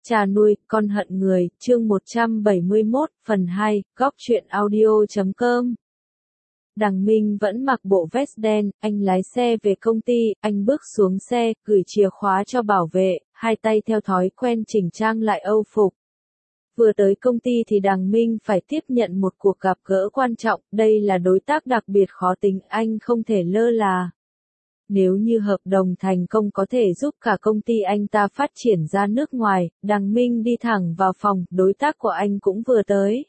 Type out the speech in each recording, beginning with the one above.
Cha nuôi, con hận người, chương 171, phần 2, góc truyện audio.com. Đằng Minh vẫn mặc bộ vest đen, anh lái xe về công ty, anh bước xuống xe, gửi chìa khóa cho bảo vệ, hai tay theo thói quen chỉnh trang lại âu phục. Vừa tới công ty thì Đằng Minh phải tiếp nhận một cuộc gặp gỡ quan trọng, đây là đối tác đặc biệt khó tính, anh không thể lơ là. Nếu như hợp đồng thành công có thể giúp cả công ty anh ta phát triển ra nước ngoài, Đằng Minh đi thẳng vào phòng, đối tác của anh cũng vừa tới.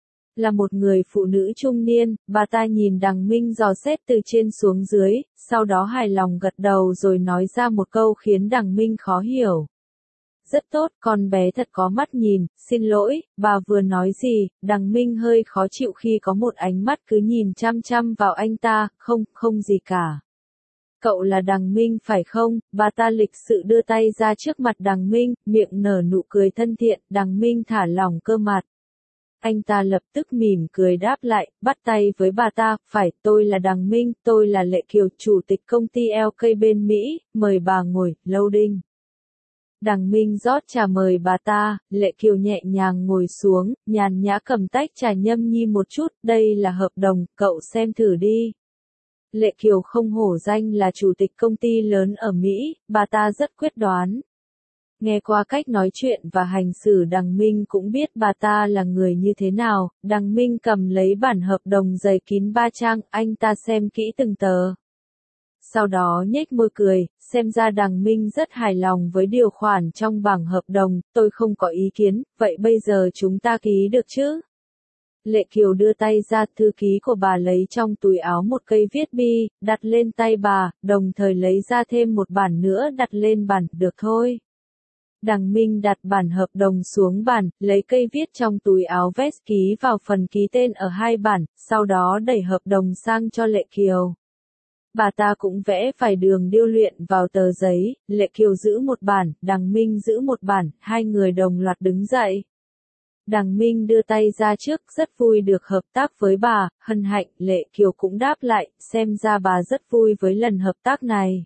Là một người phụ nữ trung niên, bà ta nhìn Đằng Minh dò xét từ trên xuống dưới, sau đó hài lòng gật đầu rồi nói ra một câu khiến Đằng Minh khó hiểu. Rất tốt, con bé thật có mắt nhìn, xin lỗi, bà vừa nói gì? Đằng Minh hơi khó chịu khi có một ánh mắt cứ nhìn chăm chăm vào anh ta, không gì cả. Cậu là Đằng Minh phải không? Bà ta lịch sự đưa tay ra trước mặt Đằng Minh, miệng nở nụ cười thân thiện, Đằng Minh thả lỏng cơ mặt. Anh ta lập tức mỉm cười đáp lại, bắt tay với bà ta, phải, tôi là Đằng Minh, tôi là Lệ Kiều, chủ tịch công ty LK bên Mỹ, mời bà ngồi, loading. Đằng Minh rót trà mời bà ta, Lệ Kiều nhẹ nhàng ngồi xuống, nhàn nhã cầm tách trà nhâm nhi một chút, đây là hợp đồng, cậu xem thử đi. Lệ Kiều không hổ danh là chủ tịch công ty lớn ở Mỹ, bà ta rất quyết đoán. Nghe qua cách nói chuyện và hành xử Đằng Minh cũng biết bà ta là người như thế nào, Đằng Minh cầm lấy bản hợp đồng dày kín 3 trang, anh ta xem kỹ từng tờ. Sau đó nhếch môi cười, xem ra Đằng Minh rất hài lòng với điều khoản trong bảng hợp đồng, tôi không có ý kiến, vậy bây giờ chúng ta ký được chứ? Lệ Kiều đưa tay ra, thư ký của bà lấy trong túi áo một cây viết bi, đặt lên tay bà, đồng thời lấy ra thêm một bản nữa đặt lên bàn, được thôi. Đằng Minh đặt bản hợp đồng xuống bàn, lấy cây viết trong túi áo vest ký vào phần ký tên ở hai bản, sau đó đẩy hợp đồng sang cho Lệ Kiều. Bà ta cũng vẽ vài đường điêu luyện vào tờ giấy, Lệ Kiều giữ một bản, Đằng Minh giữ một bản, hai người đồng loạt đứng dậy. Đằng Minh đưa tay ra trước, rất vui được hợp tác với bà, hân hạnh, Lệ Kiều cũng đáp lại, xem ra bà rất vui với lần hợp tác này.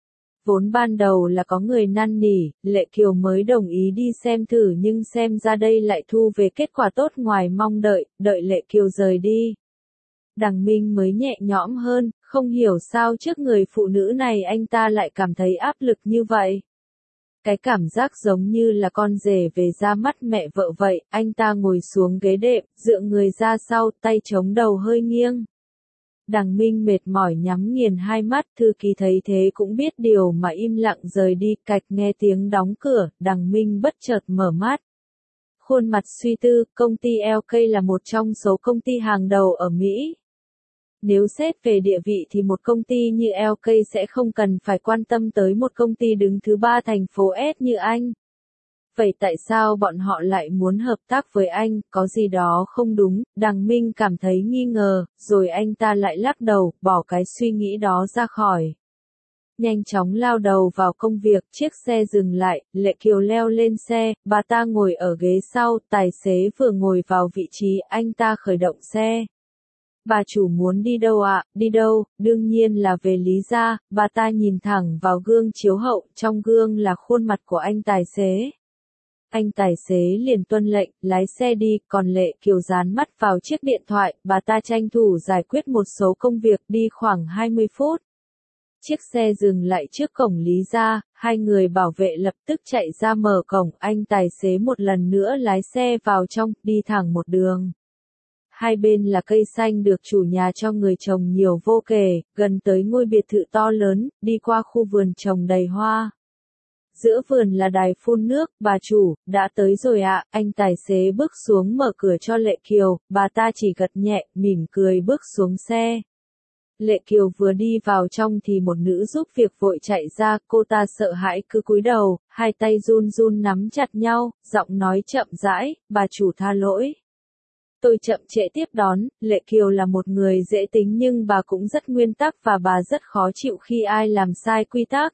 Vốn ban đầu là có người năn nỉ, Lệ Kiều mới đồng ý đi xem thử nhưng xem ra đây lại thu về kết quả tốt ngoài mong đợi, đợi Lệ Kiều rời đi. Đằng Minh mới nhẹ nhõm hơn, không hiểu sao trước người phụ nữ này anh ta lại cảm thấy áp lực như vậy. Cái cảm giác giống như là con rể về ra mắt mẹ vợ vậy, anh ta ngồi xuống ghế đệm, dựa người ra sau, tay chống đầu hơi nghiêng. Đằng Minh mệt mỏi nhắm nghiền hai mắt, thư ký thấy thế cũng biết điều mà im lặng rời đi, cạch nghe tiếng đóng cửa, Đằng Minh bất chợt mở mắt. Khuôn mặt suy tư, công ty LK là một trong số công ty hàng đầu ở Mỹ. Nếu xét về địa vị thì một công ty như LK sẽ không cần phải quan tâm tới một công ty đứng thứ 3 thành phố S như anh. Vậy tại sao bọn họ lại muốn hợp tác với anh, có gì đó không đúng? Đằng Minh cảm thấy nghi ngờ, rồi anh ta lại lắc đầu, bỏ cái suy nghĩ đó ra khỏi. Nhanh chóng lao đầu vào công việc, chiếc xe dừng lại, Lệ Kiều leo lên xe, bà ta ngồi ở ghế sau, tài xế vừa ngồi vào vị trí, anh ta khởi động xe. Bà chủ muốn đi đâu ạ? Đi đâu? Đương nhiên là về Lý gia, bà ta nhìn thẳng vào gương chiếu hậu, trong gương là khuôn mặt của anh tài xế. Anh tài xế liền tuân lệnh, lái xe đi, còn Lệ Kiều dán mắt vào chiếc điện thoại, bà ta tranh thủ giải quyết một số công việc, đi khoảng 20 phút. Chiếc xe dừng lại trước cổng Lý gia, hai người bảo vệ lập tức chạy ra mở cổng, anh tài xế một lần nữa lái xe vào trong, đi thẳng một đường. Hai bên là cây xanh được chủ nhà cho người trồng nhiều vô kể, gần tới ngôi biệt thự to lớn, đi qua khu vườn trồng đầy hoa. Giữa vườn là đài phun nước, bà chủ, đã tới rồi ạ, anh tài xế bước xuống mở cửa cho Lệ Kiều, bà ta chỉ gật nhẹ, mỉm cười bước xuống xe. Lệ Kiều vừa đi vào trong thì một nữ giúp việc vội chạy ra, cô ta sợ hãi cứ cúi đầu, hai tay run run nắm chặt nhau, giọng nói chậm rãi, bà chủ tha lỗi. Tôi chậm trễ tiếp đón, Lệ Kiều là một người dễ tính nhưng bà cũng rất nguyên tắc và bà rất khó chịu khi ai làm sai quy tắc.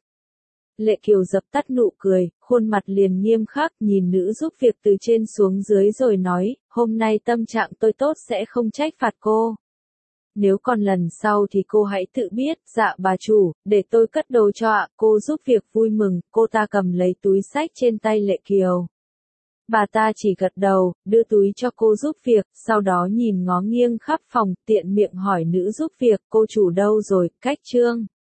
Lệ Kiều dập tắt nụ cười, khuôn mặt liền nghiêm khắc nhìn nữ giúp việc từ trên xuống dưới rồi nói, hôm nay tâm trạng tôi tốt sẽ không trách phạt cô. Nếu còn lần sau thì cô hãy tự biết, dạ bà chủ, để tôi cất đồ cho ạ, cô giúp việc vui mừng, cô ta cầm lấy túi xách trên tay Lệ Kiều. Bà ta chỉ gật đầu, đưa túi cho cô giúp việc, sau đó nhìn ngó nghiêng khắp phòng, tiện miệng hỏi nữ giúp việc, cô chủ đâu rồi, cách Trương.